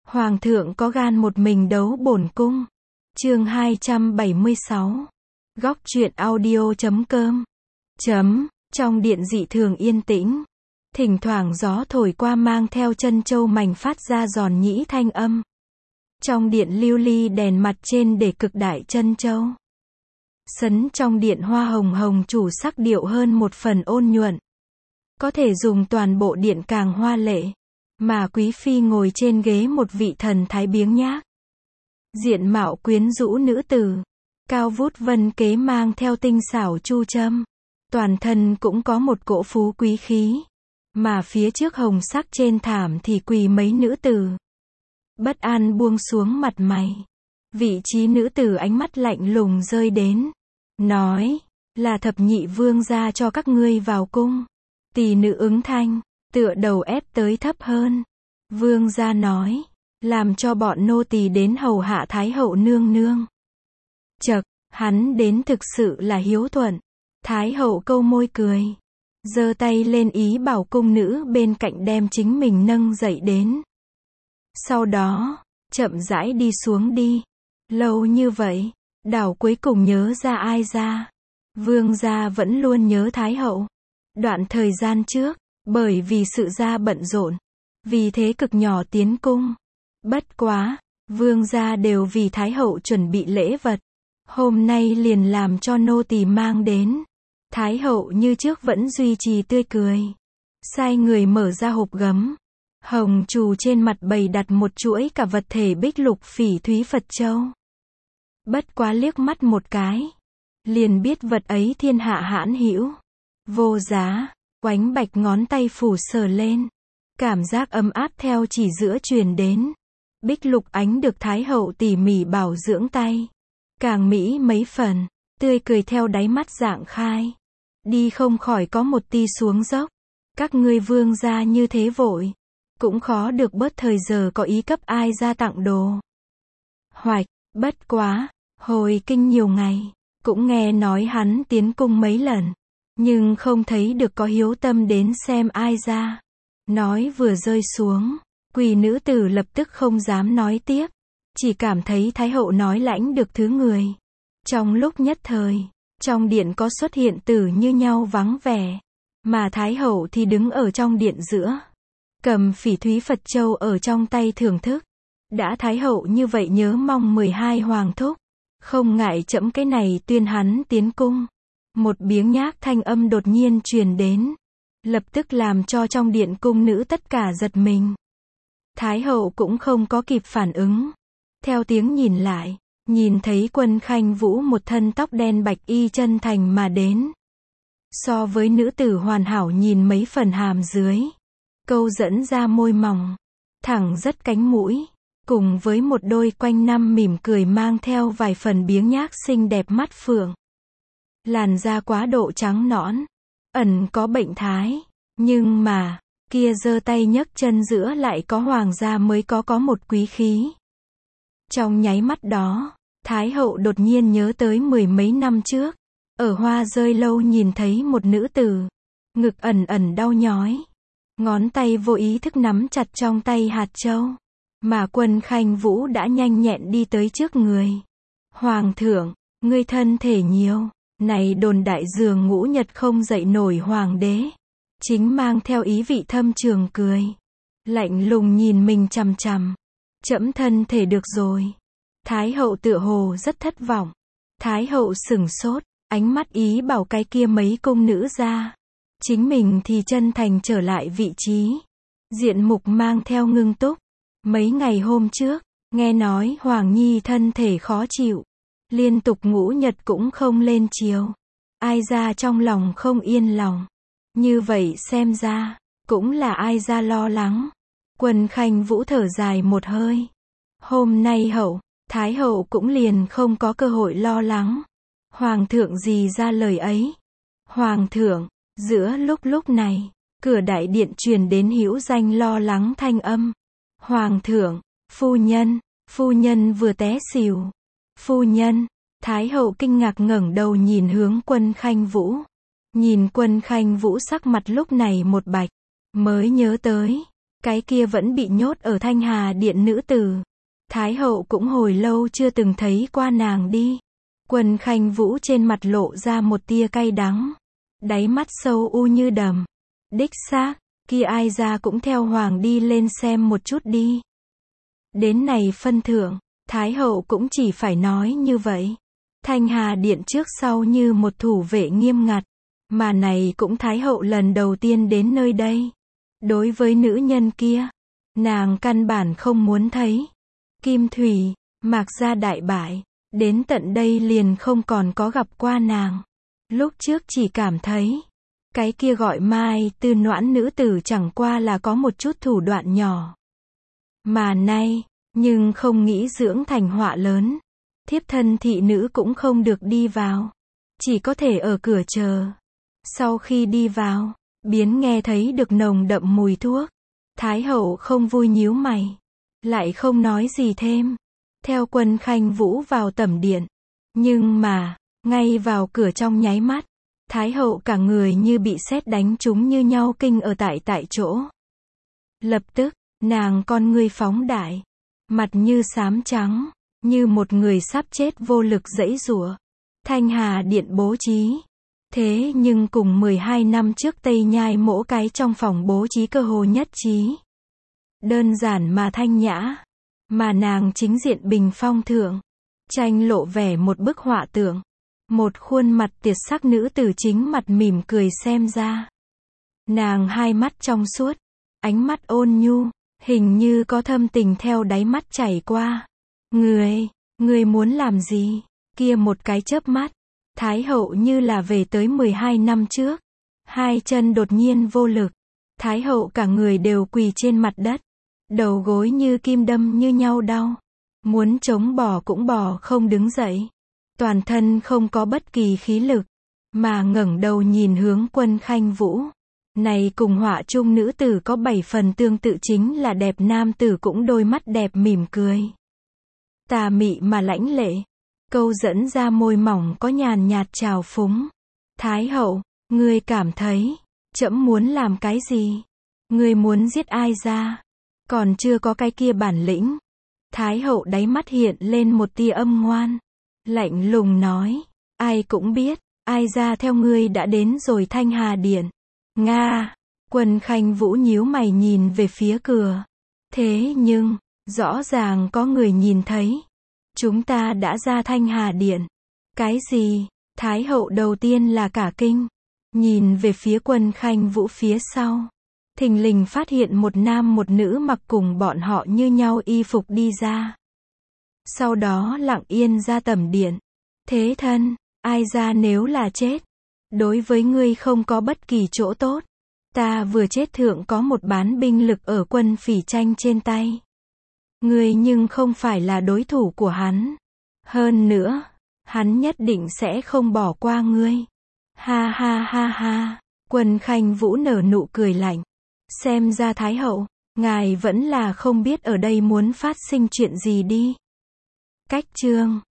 Hoàng thượng có gan một mình đấu bổn cung. Chương 276. Góc truyện audio.com. Trong điện dị thường yên tĩnh. Thỉnh thoảng gió thổi qua mang theo chân châu mảnh phát ra giòn nhĩ thanh âm. Trong điện lưu ly đèn mặt trên để cực đại chân châu. Sấn trong điện hoa hồng hồng chủ sắc điệu hơn một phần ôn nhuận. Có thể dùng toàn bộ điện càng hoa lệ. Mà quý phi ngồi trên ghế một vị thần thái biếng nhác. Diện mạo quyến rũ nữ tử. Cao vút vân kế mang theo tinh xảo chu châm. Toàn thân cũng có một cỗ phú quý khí. Mà phía trước hồng sắc trên thảm thì quỳ mấy nữ tử. Bất an buông xuống mặt mày. Vị trí nữ tử ánh mắt lạnh lùng rơi đến. Nói, là thập nhị vương gia cho các ngươi vào cung. Tỳ nữ ứng thanh, tựa đầu ép tới thấp hơn. Vương gia nói, làm cho bọn nô tỳ đến hầu hạ thái hậu nương nương. Chậc, hắn đến thực sự là hiếu thuận. Thái hậu câu môi cười. Giơ tay lên ý bảo cung nữ bên cạnh đem chính mình nâng dậy đến. Sau đó, chậm rãi đi xuống đi. Lâu như vậy, đảo cuối cùng nhớ ra ai ra. Vương gia vẫn luôn nhớ thái hậu. Đoạn thời gian trước, bởi vì sự ra bận rộn, vì thế cực nhỏ tiến cung. Bất quá, vương gia đều vì thái hậu chuẩn bị lễ vật. Hôm nay liền làm cho nô tỳ mang đến. Thái hậu như trước vẫn duy trì tươi cười. Sai người mở ra hộp gấm. Hồng trù trên mặt bày đặt một chuỗi cả vật thể bích lục phỉ thúy Phật châu. Bất quá liếc mắt một cái, liền biết vật ấy thiên hạ hãn hữu, vô giá. Oánh bạch ngón tay phủ sờ lên. Cảm giác ấm áp theo chỉ giữa truyền đến. Bích lục ánh được thái hậu tỉ mỉ bảo dưỡng tay. Càng mỹ mấy phần, tươi cười theo đáy mắt dạng khai. Đi không khỏi có một ti xuống dốc. Các ngươi vương gia như thế vội. Cũng khó được bớt thời giờ có ý cấp ai ra tặng đồ. Hoạch, bất quá, hồi kinh nhiều ngày. Cũng nghe nói hắn tiến cung mấy lần. Nhưng không thấy được có hiếu tâm đến xem ai ra. Nói vừa rơi xuống, quỳ nữ tử lập tức không dám nói tiếp. Chỉ cảm thấy thái hậu nói lãnh được thứ người. Trong lúc nhất thời, trong điện có xuất hiện tử như nhau vắng vẻ. Mà thái hậu thì đứng ở trong điện giữa. Cầm phỉ thúy Phật châu ở trong tay thưởng thức. Đã thái hậu như vậy nhớ mong 12 hoàng thúc. Không ngại chẫm cái này tuyên hắn tiến cung. Một biếng nhác thanh âm đột nhiên truyền đến. Lập tức làm cho trong điện cung nữ tất cả giật mình. Thái hậu cũng không có kịp phản ứng. Theo tiếng nhìn lại, nhìn thấy Quân Khanh Vũ một thân tóc đen bạch y chân thành mà đến. So với nữ tử hoàn hảo nhìn mấy phần hàm dưới. Câu dẫn ra môi mỏng. Thẳng rất cánh mũi. Cùng với một đôi quanh năm mỉm cười mang theo vài phần biếng nhác xinh đẹp mắt phượng. Làn da quá độ trắng nõn. Ẩn có bệnh thái. Nhưng mà, kia giơ tay nhấc chân giữa lại có hoàng gia mới có một quý khí. Trong nháy mắt đó, thái hậu đột nhiên nhớ tới 10 mấy năm trước. Ở hoa rơi lâu nhìn thấy một nữ tử. Ngực ẩn ẩn đau nhói. Ngón tay vô ý thức nắm chặt trong tay hạt châu. Mà Quân Khanh Vũ đã nhanh nhẹn đi tới trước người. Hoàng thượng, ngươi thân thể nhiều. Này đồn đại dường ngũ nhật không dậy nổi hoàng đế. Chính mang theo ý vị thâm trường cười. Lạnh lùng nhìn mình chằm chằm. Trẫm thân thể được rồi. Thái hậu tựa hồ rất thất vọng. Thái hậu sửng sốt. Ánh mắt ý bảo cái kia mấy cung nữ ra. Chính mình thì chân thành trở lại vị trí. Diện mục mang theo ngưng túc. Mấy ngày hôm trước, nghe nói Hoàng Nhi thân thể khó chịu. Liên tục ngũ nhật cũng không lên chiều. Ai ra trong lòng không yên lòng. Như vậy xem ra, cũng là ai ra lo lắng. Quân Khanh Vũ thở dài một hơi. Hôm nay Thái hậu cũng liền không có cơ hội lo lắng. Hoàng thượng gì ra lời ấy? Hoàng thượng, giữa lúc này, cửa đại điện truyền đến hữu danh lo lắng thanh âm. Hoàng thượng, phu nhân vừa té xỉu. Phu nhân, Thái hậu kinh ngạc ngẩng đầu nhìn hướng Quân Khanh Vũ. Nhìn Quân Khanh Vũ sắc mặt lúc này một bạch, mới nhớ tới, Cái kia vẫn bị nhốt ở Thanh Hà Điện nữ tử. Thái hậu cũng hồi lâu chưa từng thấy qua nàng đi. Quân Khanh Vũ trên mặt lộ ra một tia cay đắng. Đáy mắt sâu u như đầm. Đích xác, kia ai ra cũng theo hoàng đi lên xem một chút đi. Đến này phân thượng, Thái hậu cũng chỉ phải nói như vậy. Thanh Hà Điện trước sau như một thủ vệ nghiêm ngặt. Mà này cũng Thái hậu lần đầu tiên đến nơi đây. Đối với nữ nhân kia, nàng căn bản không muốn thấy. Kim Thủy, Mạc gia đại bại, đến tận đây liền không còn có gặp qua nàng. Lúc trước chỉ cảm thấy, cái kia gọi Mai Tư Noãn nữ tử chẳng qua là có một chút thủ đoạn nhỏ. Mà nay, nhưng không nghĩ dưỡng thành họa lớn. Thiếp thân thị nữ cũng không được đi vào. Chỉ có thể ở cửa chờ. Sau khi đi vào, biến nghe thấy được nồng đậm mùi thuốc. Thái hậu không vui nhíu mày. Lại không nói gì thêm. Theo Quân Khanh Vũ vào tẩm điện. Nhưng mà, ngay vào cửa trong nháy mắt, Thái hậu cả người như bị sét đánh trúng như nhau kinh ở tại chỗ. Lập tức, nàng con ngươi phóng đại. Mặt như xám trắng, như một người sắp chết vô lực giãy giụa. Thanh Hà Điện bố trí. Thế nhưng cùng 12 năm trước Tây Nhai mỗi cái trong phòng bố trí cơ hồ nhất trí. Đơn giản mà thanh nhã. Mà nàng chính diện bình phong thượng. Tranh lộ vẻ một bức họa tượng. Một khuôn mặt tiệt sắc nữ tử chính mặt mỉm cười xem ra. Nàng hai mắt trong suốt. Ánh mắt ôn nhu. Hình như có thâm tình theo đáy mắt chảy qua. Người muốn làm gì? Kia một cái chớp mắt. Thái hậu như là về tới 12 năm trước. Hai chân đột nhiên vô lực. Thái hậu cả người đều quỳ trên mặt đất. Đầu gối như kim đâm như nhau đau. Muốn chống bò cũng bò không đứng dậy. Toàn thân không có bất kỳ khí lực. Mà ngẩng đầu nhìn hướng Quân Khanh Vũ. Này cùng họa chung nữ tử có 7 phần tương tự chính là đẹp nam tử cũng đôi mắt đẹp mỉm cười. Tà mị mà lãnh lệ. Câu dẫn ra môi mỏng có nhàn nhạt trào phúng. Thái hậu, ngươi cảm thấy, trẫm muốn làm cái gì? Ngươi muốn giết ai ra? Còn chưa có cái kia bản lĩnh. Thái hậu đáy mắt hiện lên một tia âm ngoan. Lạnh lùng nói, ai cũng biết, ai ra theo ngươi đã đến rồi Thanh Hà Điện. Nga, Quân Khanh Vũ nhíu mày nhìn về phía cửa. Thế nhưng, rõ ràng có người nhìn thấy. Chúng ta đã ra Thanh Hà Điện. Cái gì? Thái hậu đầu tiên là cả kinh. Nhìn về phía Quân Khanh Vũ phía sau. Thình lình phát hiện một nam một nữ mặc cùng bọn họ như nhau y phục đi ra. Sau đó lặng yên ra tẩm điện. Thế thân, ai ra nếu là chết. Đối với ngươi không có bất kỳ chỗ tốt. Ta vừa chết thượng có một bán binh lực ở Quân Phỉ Tranh trên tay. Ngươi nhưng không phải là đối thủ của hắn. Hơn nữa, hắn nhất định sẽ không bỏ qua ngươi. Ha ha ha ha. Quân Khanh Vũ nở nụ cười lạnh. Xem ra Thái hậu, ngài vẫn là không biết ở đây muốn phát sinh chuyện gì đi. Cách chương